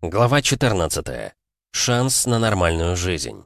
Глава 14. Шанс на нормальную жизнь.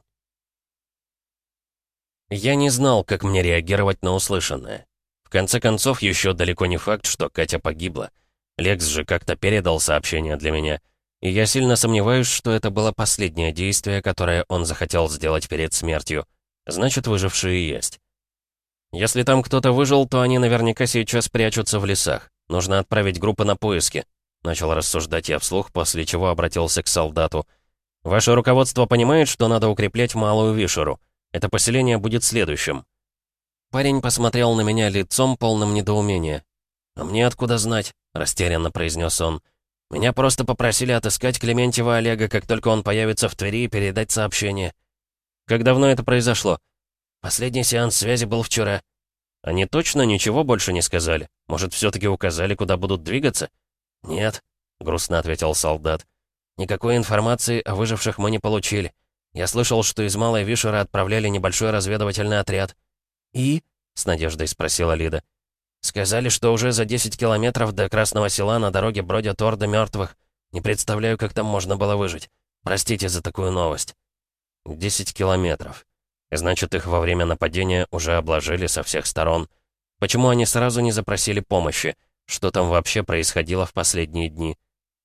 Я не знал, как мне реагировать на услышанное. В конце концов, еще далеко не факт, что Катя погибла. Лекс же как-то передал сообщение для меня, и я сильно сомневаюсь, что это было последнее действие, которое он захотел сделать перед смертью. Значит, выжившие есть. Если там кто-то выжил, то они наверняка сейчас прячутся в лесах. Нужно отправить группы на поиски. Начал рассуждать я вслух, после чего обратился к солдату. «Ваше руководство понимает, что надо укреплять Малую Вишеру. Это поселение будет следующим». Парень посмотрел на меня лицом, полным недоумения. «А мне откуда знать?» — растерянно произнес он. «Меня просто попросили отыскать Клементьева Олега, как только он появится в Твери, и передать сообщение». «Как давно это произошло?» «Последний сеанс связи был вчера». «Они точно ничего больше не сказали? Может, все-таки указали, куда будут двигаться?» «Нет», — грустно ответил солдат. «Никакой информации о выживших мы не получили. Я слышал, что из Малой Вишеры отправляли небольшой разведывательный отряд». «И?» — с надеждой спросила Лида. «Сказали, что уже за 10 километров до Красного Села на дороге бродят орды мертвых. Не представляю, как там можно было выжить. Простите за такую новость». 10 километров. Значит, их во время нападения уже обложили со всех сторон. Почему они сразу не запросили помощи? Что там вообще происходило в последние дни?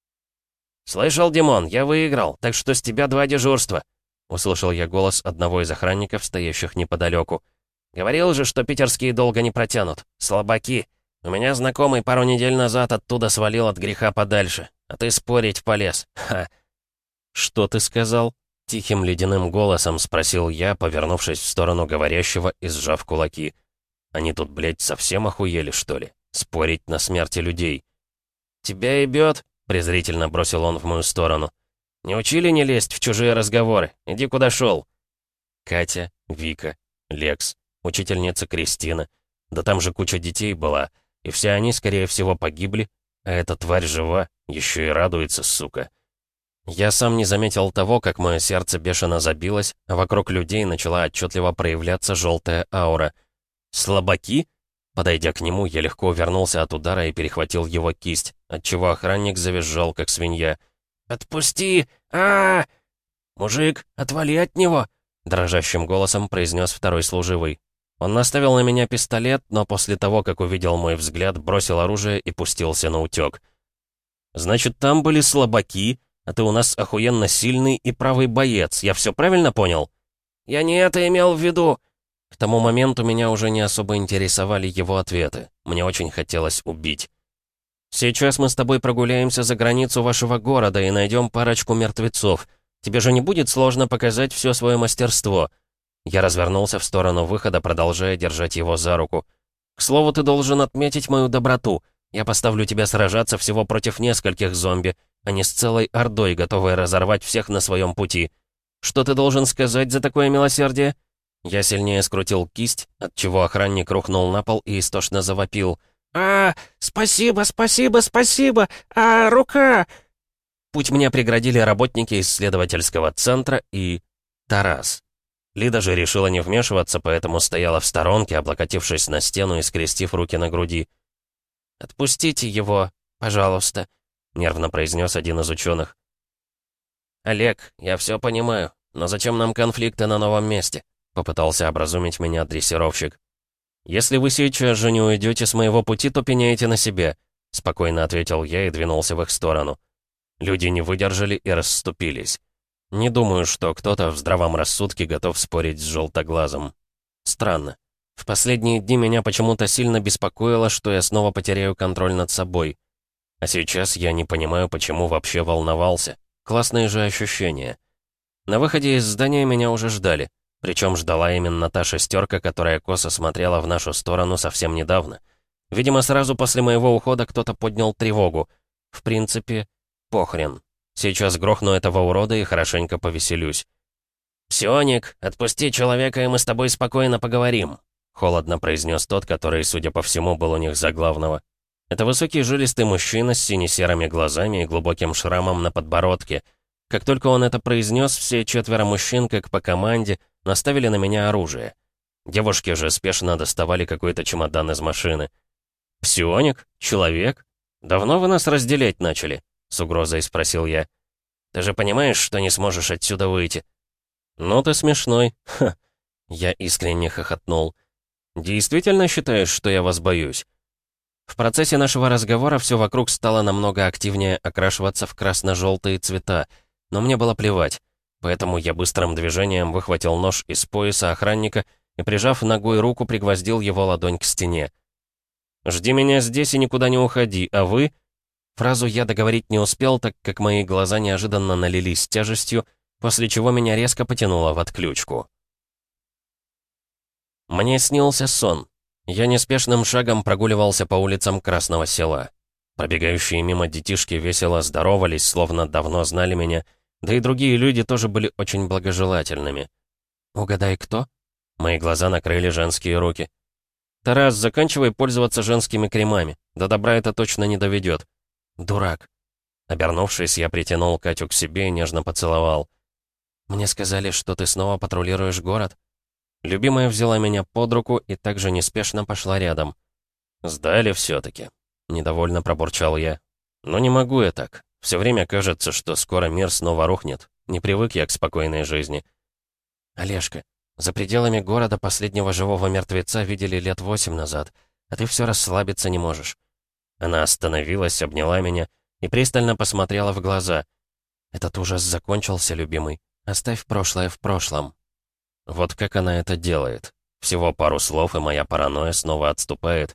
«Слышал, Димон, я выиграл, так что с тебя 2 дежурства», — услышал я голос одного из охранников, стоящих неподалеку. «Говорил же, что питерские долго не протянут. Слабаки. У меня знакомый пару недель назад оттуда свалил от греха подальше, а ты спорить полез. Ха!» «Что ты сказал?» — тихим ледяным голосом спросил я, повернувшись в сторону говорящего и сжав кулаки. «Они тут, блядь, совсем охуели, что ли? Спорить на смерти людей». «Тебя ебет?» — презрительно бросил он в мою сторону. «Не учили не лезть в чужие разговоры? Иди куда шел». Катя, Вика, Лекс, учительница Кристина. Да там же куча детей была, и все они, скорее всего, погибли, а эта тварь жива, еще и радуется, сука. Я сам не заметил того, как мое сердце бешено забилось, а вокруг людей начала отчетливо проявляться желтая аура. «Слабаки?» Подойдя к нему, я легко увернулся от удара и перехватил его кисть, отчего охранник завизжал, как свинья. «Отпусти! а, «Мужик, отвали от него!» Дрожащим голосом произнес второй служивый. Он наставил на меня пистолет, но после того, как увидел мой взгляд, бросил оружие и пустился на утек. «Значит, там были слабаки, а ты у нас охуенно сильный и правый боец. Я все правильно понял?» «Я не это имел в виду!» К тому моменту меня уже не особо интересовали его ответы. Мне очень хотелось убить. «Сейчас мы с тобой прогуляемся за границу вашего города и найдем парочку мертвецов. Тебе же не будет сложно показать все свое мастерство». Я развернулся в сторону выхода, продолжая держать его за руку. «К слову, ты должен отметить мою доброту. Я поставлю тебя сражаться всего против нескольких зомби, а не с целой ордой, готовой разорвать всех на своем пути. Что ты должен сказать за такое милосердие?» Я сильнее скрутил кисть, отчего охранник рухнул на пол и истошно завопил. Спасибо, спасибо, спасибо! Рука!» Путь мне преградили работники исследовательского центра и Тарас. Лида же решила не вмешиваться, поэтому стояла в сторонке, облокотившись на стену и скрестив руки на груди. «Отпустите его, пожалуйста», — нервно произнес один из ученых. «Олег, я все понимаю, но зачем нам конфликты на новом месте?» — попытался образумить меня дрессировщик. «Если вы сейчас же не уйдете с моего пути, то пеняйте на себя», — спокойно ответил я и двинулся в их сторону. Люди не выдержали и расступились. Не думаю, что кто-то в здравом рассудке готов спорить с желтоглазым. Странно. В последние дни меня почему-то сильно беспокоило, что я снова потеряю контроль над собой. А сейчас я не понимаю, почему вообще волновался. Классные же ощущения. На выходе из здания меня уже ждали. Причем ждала именно та шестерка, которая косо смотрела в нашу сторону совсем недавно. Видимо, сразу после моего ухода кто-то поднял тревогу. В принципе, похрен. Сейчас грохну этого урода и хорошенько повеселюсь. «Псионик, отпусти человека, и мы с тобой спокойно поговорим», — холодно произнес тот, который, судя по всему, был у них за главного. Это высокий жилистый мужчина с сине-серыми глазами и глубоким шрамом на подбородке. Как только он это произнес, все 4 мужчин, как по команде, наставили на меня оружие. Девушки же спешно доставали какой-то чемодан из машины. «Псионик? Человек? Давно вы нас разделять начали?» — с угрозой спросил я. Ты же понимаешь, что не сможешь отсюда выйти?» «Ну ты смешной. Ха!» Я искренне хохотнул. «Действительно считаешь, что я вас боюсь?» В процессе нашего разговора все вокруг стало намного активнее окрашиваться в красно-желтые цвета, но мне было плевать. Поэтому я быстрым движением выхватил нож из пояса охранника и, прижав ногой руку, пригвоздил его ладонь к стене. «Жди меня здесь и никуда не уходи, а вы...» Фразу я договорить не успел, так как мои глаза неожиданно налились тяжестью, после чего меня резко потянуло в отключку. Мне снился сон. Я неспешным шагом прогуливался по улицам Красного Села. Пробегающие мимо детишки весело здоровались, словно давно знали меня, да и другие люди тоже были очень благожелательными. «Угадай, кто?» Мои глаза накрыли женские руки. «Тарас, заканчивай пользоваться женскими кремами. До добра это точно не доведет». «Дурак». Обернувшись, я притянул Катю к себе и нежно поцеловал. «Мне сказали, что ты снова патрулируешь город?» Любимая взяла меня под руку и также неспешно пошла рядом. «Сдали все-таки», — недовольно пробурчал я. «Но не могу я так. Все время кажется, что скоро мир снова рухнет. Не привык я к спокойной жизни». «Олежка, за пределами города последнего живого мертвеца видели лет 8 назад, а ты все расслабиться не можешь». Она остановилась, обняла меня и пристально посмотрела в глаза. «Этот ужас закончился, любимый. Оставь прошлое в прошлом». Вот как она это делает. Всего пару слов, и моя паранойя снова отступает.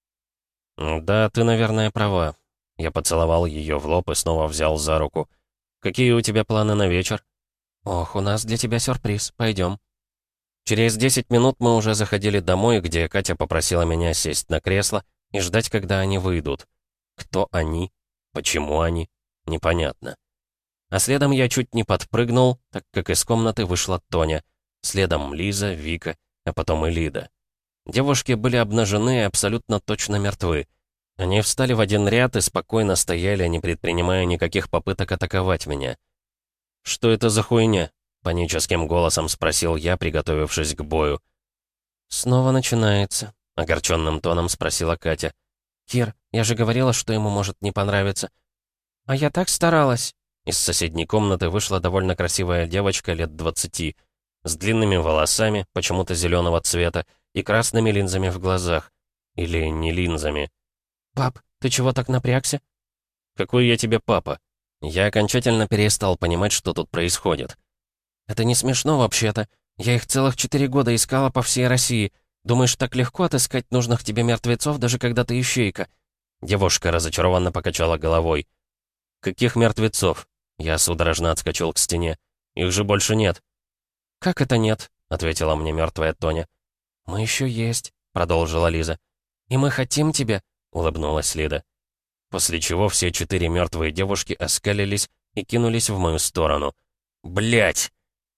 «Да, ты, наверное, права». Я поцеловал ее в лоб и снова взял за руку. «Какие у тебя планы на вечер?» «Ох, у нас для тебя сюрприз. Пойдем». Через 10 минут мы уже заходили домой, где Катя попросила меня сесть на кресло и ждать, когда они выйдут. Кто они? Почему они? Непонятно. А следом я чуть не подпрыгнул, так как из комнаты вышла Тоня. Следом Лиза, Вика, а потом и Лида. Девушки были обнажены и абсолютно точно мертвы. Они встали в один ряд и спокойно стояли, не предпринимая никаких попыток атаковать меня. «Что это за хуйня?» — паническим голосом спросил я, приготовившись к бою. «Снова начинается», — огорченным тоном спросила Катя. «Кир, я же говорила, что ему может не понравиться». «А я так старалась». Из соседней комнаты вышла довольно красивая девочка лет 20, с длинными волосами, почему-то зеленого цвета, и красными линзами в глазах. Или не линзами. «Пап, ты чего так напрягся?» «Какой я тебе папа?» Я окончательно перестал понимать, что тут происходит. «Это не смешно вообще-то. Я их целых 4 года искала по всей России. Думаешь, так легко отыскать нужных тебе мертвецов, даже когда ты ищейка?» Девушка разочарованно покачала головой. «Каких мертвецов?» Я судорожно отскочил к стене. «Их же больше нет». «Как это нет?» — ответила мне мертвая Тоня. «Мы еще есть», — продолжила Лиза. «И мы хотим тебя», — улыбнулась Лида. После чего все 4 мертвые девушки оскалились и кинулись в мою сторону. Блять!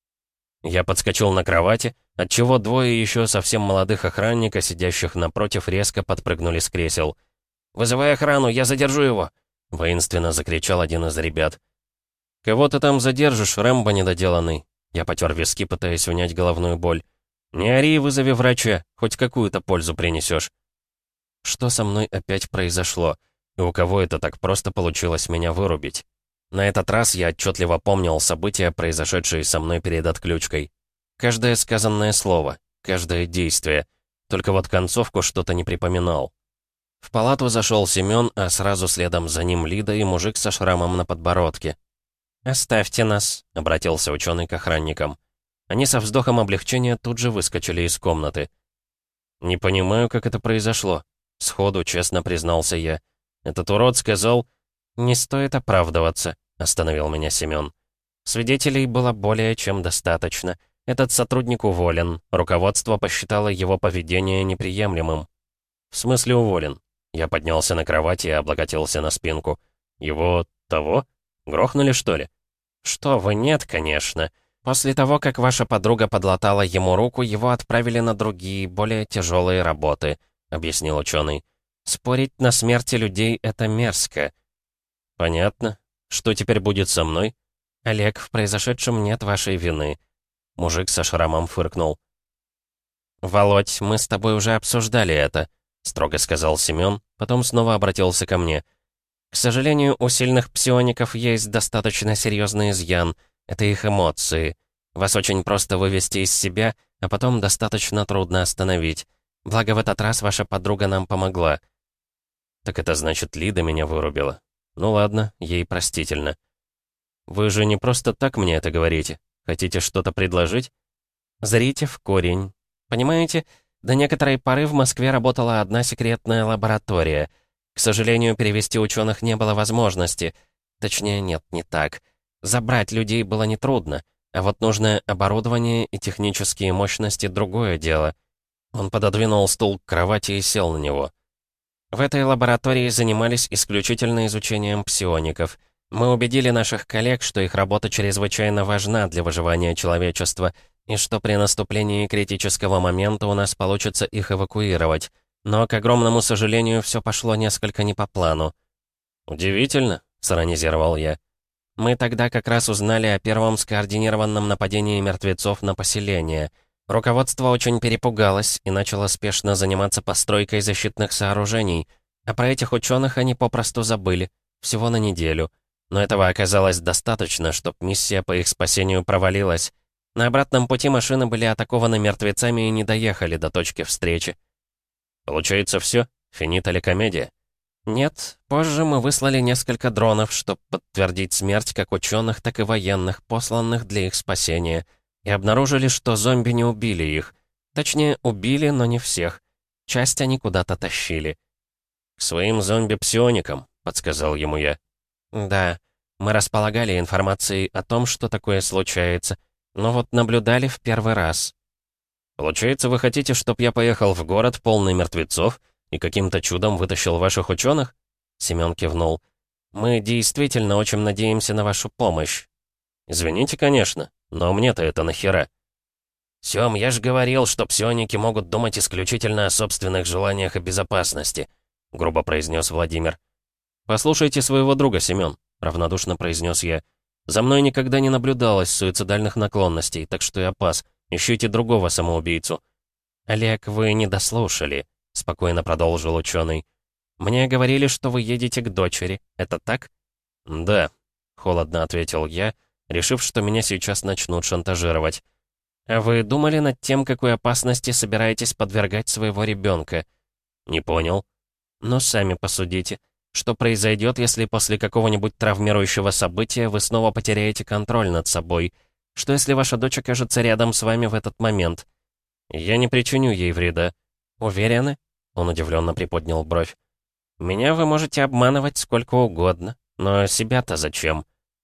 Я подскочил на кровати, отчего 2 еще совсем молодых охранника, сидящих напротив, резко подпрыгнули с кресел. «Вызывай охрану, я задержу его!» — воинственно закричал один из ребят. «Кого ты там задержишь, Рэмбо недоделанный?» Я потер виски, пытаясь унять головную боль. «Не ори, вызови врача, хоть какую-то пользу принесешь». Что со мной опять произошло? И у кого это так просто получилось меня вырубить? На этот раз я отчетливо помнил события, произошедшие со мной перед отключкой. Каждое сказанное слово, каждое действие. Только вот концовку что-то не припоминал. В палату зашел Семен, а сразу следом за ним Лида и мужик со шрамом на подбородке. «Оставьте нас», — обратился ученый к охранникам. Они со вздохом облегчения тут же выскочили из комнаты. «Не понимаю, как это произошло», — сходу честно признался я. «Этот урод сказал...» «Не стоит оправдываться», — остановил меня Семен. «Свидетелей было более чем достаточно. Этот сотрудник уволен. Руководство посчитало его поведение неприемлемым». «В смысле уволен?» Я поднялся на кровати и облокотился на спинку. «Его... того? Грохнули, что ли?» «Что вы, нет, конечно. После того, как ваша подруга подлатала ему руку, его отправили на другие, более тяжелые работы», — объяснил ученый. «Спорить на смерти людей — это мерзко». «Понятно. Что теперь будет со мной?» «Олег, в произошедшем нет вашей вины». Мужик со шрамом фыркнул. «Володь, мы с тобой уже обсуждали это», — строго сказал Семен, потом снова обратился ко мне. К сожалению, у сильных псиоников есть достаточно серьезный изъян. Это их эмоции. Вас очень просто вывести из себя, а потом достаточно трудно остановить. Благо, в этот раз ваша подруга нам помогла. Так это значит, Лида меня вырубила. Ну ладно, ей простительно. Вы же не просто так мне это говорите. Хотите что-то предложить? Зрите в корень. Понимаете, до некоторой поры в Москве работала одна секретная лаборатория. К сожалению, перевести ученых не было возможности. Точнее, нет, не так. Забрать людей было нетрудно, а вот нужное оборудование и технические мощности — другое дело. Он пододвинул стул к кровати и сел на него. В этой лаборатории занимались исключительно изучением псиоников. Мы убедили наших коллег, что их работа чрезвычайно важна для выживания человечества, и что при наступлении критического момента у нас получится их эвакуировать. Но, к огромному сожалению, все пошло несколько не по плану. «Удивительно», — сиронизировал я. «Мы тогда как раз узнали о первом скоординированном нападении мертвецов на поселение. Руководство очень перепугалось и начало спешно заниматься постройкой защитных сооружений. А про этих ученых они попросту забыли. Всего на неделю. Но этого оказалось достаточно, чтобы миссия по их спасению провалилась. На обратном пути машины были атакованы мертвецами и не доехали до точки встречи». «Получается все? Финита ли комедия?» «Нет, позже мы выслали несколько дронов, чтобы подтвердить смерть как ученых, так и военных, посланных для их спасения, и обнаружили, что зомби не убили их. Точнее, убили, но не всех. Часть они куда-то тащили». «К своим зомби-псионикам», — подсказал ему я. «Да, мы располагали информацией о том, что такое случается, но вот наблюдали в первый раз». «Получается, вы хотите, чтобы я поехал в город, полный мертвецов, и каким-то чудом вытащил ваших ученых?» Семён кивнул. «Мы действительно очень надеемся на вашу помощь». «Извините, конечно, но мне-то это нахера?» «Сём, я же говорил, что псионики могут думать исключительно о собственных желаниях и безопасности», — грубо произнес Владимир. «Послушайте своего друга, Семён», — равнодушно произнес я. «За мной никогда не наблюдалось суицидальных наклонностей, так что я пас. Ищите другого самоубийцу». «Олег, вы не дослушали», — спокойно продолжил ученый. «Мне говорили, что вы едете к дочери. Это так?» «Да», — холодно ответил я, решив, что меня сейчас начнут шантажировать. «А вы думали над тем, какой опасности собираетесь подвергать своего ребенка?» «Не понял». «Ну, сами посудите. Что произойдет, если после какого-нибудь травмирующего события вы снова потеряете контроль над собой? Что если ваша дочь окажется рядом с вами в этот момент?» «Я не причиню ей вреда». «Уверены?» — он удивленно приподнял бровь. «Меня вы можете обманывать сколько угодно, но себя-то зачем?»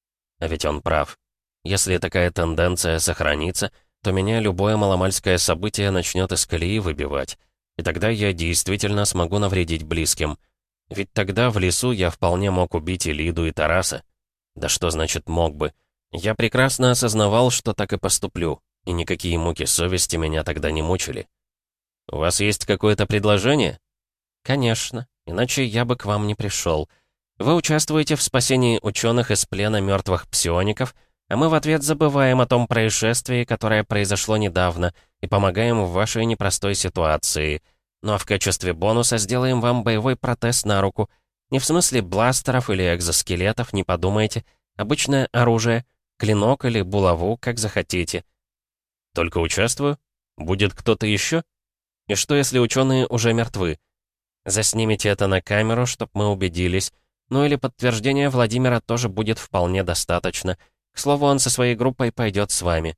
А ведь он прав. Если такая тенденция сохранится, то меня любое маломальское событие начнет из колеи выбивать. И тогда я действительно смогу навредить близким. Ведь тогда в лесу я вполне мог убить и Лиду, и Тараса. Да что значит «мог бы»? Я прекрасно осознавал, что так и поступлю, и никакие муки совести меня тогда не мучили. «У вас есть какое-то предложение?» «Конечно, иначе я бы к вам не пришел. Вы участвуете в спасении ученых из плена мертвых псиоников, а мы в ответ забываем о том происшествии, которое произошло недавно, и помогаем в вашей непростой ситуации. Ну а в качестве бонуса сделаем вам боевой протез на руку. Не в смысле бластеров или экзоскелетов, не подумайте. Обычное оружие, клинок или булаву, как захотите». «Только участвую? Будет кто-то еще? И что, если ученые уже мертвы? Заснимите это на камеру, чтоб мы убедились. Ну или подтверждение Владимира тоже будет вполне достаточно. К слову, он со своей группой пойдет с вами».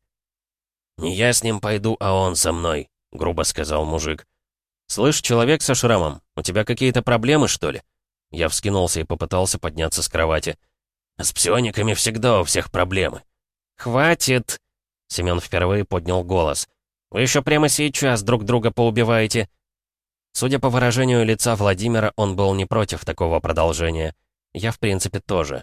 «Не я с ним пойду, а он со мной», — грубо сказал мужик. «Слышь, человек со шрамом, у тебя какие-то проблемы, что ли?» Я вскинулся и попытался подняться с кровати. «С псиониками всегда у всех проблемы». «Хватит!» — Семён впервые поднял голос. «Вы еще прямо сейчас друг друга поубиваете». Судя по выражению лица Владимира, он был не против такого продолжения. Я, в принципе, тоже.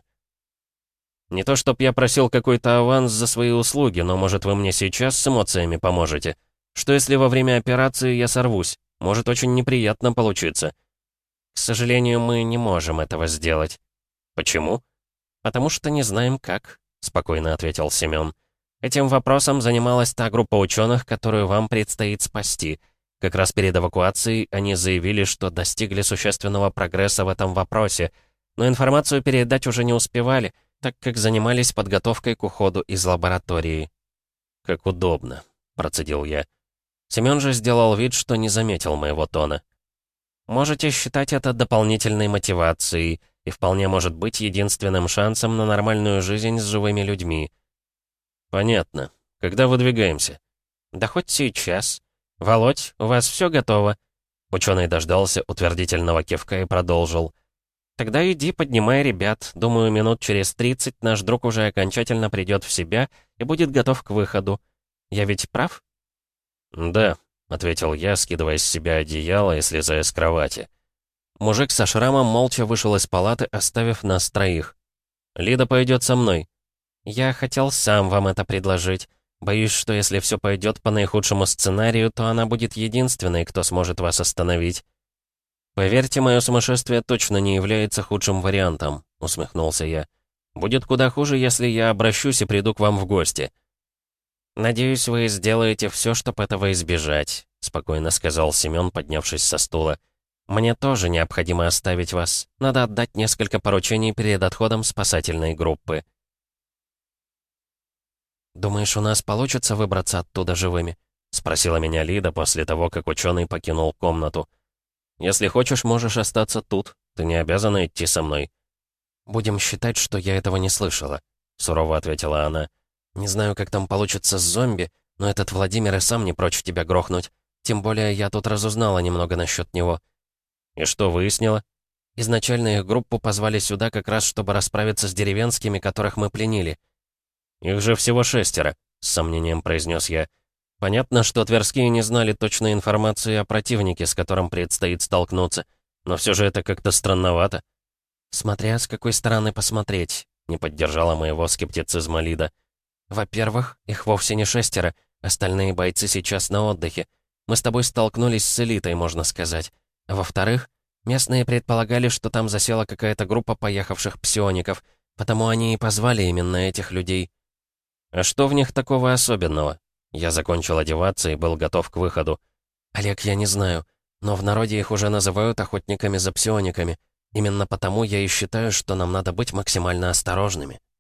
«Не то чтоб я просил какой-то аванс за свои услуги, но, может, вы мне сейчас с эмоциями поможете? Что если во время операции я сорвусь? Может очень неприятно получиться». «К сожалению, мы не можем этого сделать». «Почему?» «Потому что не знаем как», — спокойно ответил Семён. «Этим вопросом занималась та группа ученых, которую вам предстоит спасти. Как раз перед эвакуацией они заявили, что достигли существенного прогресса в этом вопросе. Но информацию передать уже не успевали, так как занимались подготовкой к уходу из лаборатории. «Как удобно», — процедил я. Семён же сделал вид, что не заметил моего тона. «Можете считать это дополнительной мотивацией и вполне может быть единственным шансом на нормальную жизнь с живыми людьми». «Понятно. Когда выдвигаемся?» «Да хоть сейчас. Володь, у вас все готово?» Ученый дождался утвердительного кивка и продолжил. «Тогда иди, поднимай ребят. Думаю, минут через 30 наш друг уже окончательно придет в себя и будет готов к выходу. Я ведь прав?» «Да», — ответил я, скидывая с себя одеяло и слезая с кровати. Мужик со шрамом молча вышел из палаты, оставив нас троих. «Лида пойдет со мной». «Я хотел сам вам это предложить. Боюсь, что если все пойдет по наихудшему сценарию, то она будет единственной, кто сможет вас остановить». «Поверьте, мое сумасшествие точно не является худшим вариантом», — усмехнулся я. «Будет куда хуже, если я обращусь и приду к вам в гости». «Надеюсь, вы сделаете все, чтобы этого избежать», — спокойно сказал Семён, поднявшись со стула. «Мне тоже необходимо оставить вас. Надо отдать несколько поручений перед отходом спасательной группы». «Думаешь, у нас получится выбраться оттуда живыми?» — спросила меня Лида после того, как ученый покинул комнату. «Если хочешь, можешь остаться тут. Ты не обязана идти со мной». «Будем считать, что я этого не слышала», — сурово ответила она. «Не знаю, как там получится с зомби, но этот Владимир и сам не прочь тебя грохнуть. Тем более я тут разузнала немного насчет него». «И что выяснила?» «Изначально их группу позвали сюда как раз, чтобы расправиться с деревенскими, которых мы пленили». «Их же всего 6, с сомнением произнес я. «Понятно, что тверские не знали точной информации о противнике, с которым предстоит столкнуться, но все же это как-то странновато». «Смотря с какой стороны посмотреть», — не поддержала моего скептицизма Лида. «Во-первых, их вовсе не 6, остальные бойцы сейчас на отдыхе. Мы с тобой столкнулись с элитой, можно сказать. А во-вторых, местные предполагали, что там засела какая-то группа поехавших псиоников, потому они и позвали именно этих людей». «А что в них такого особенного?» Я закончил одеваться и был готов к выходу. «Олег, я не знаю, но в народе их уже называют охотниками за псиониками. Именно потому я и считаю, что нам надо быть максимально осторожными».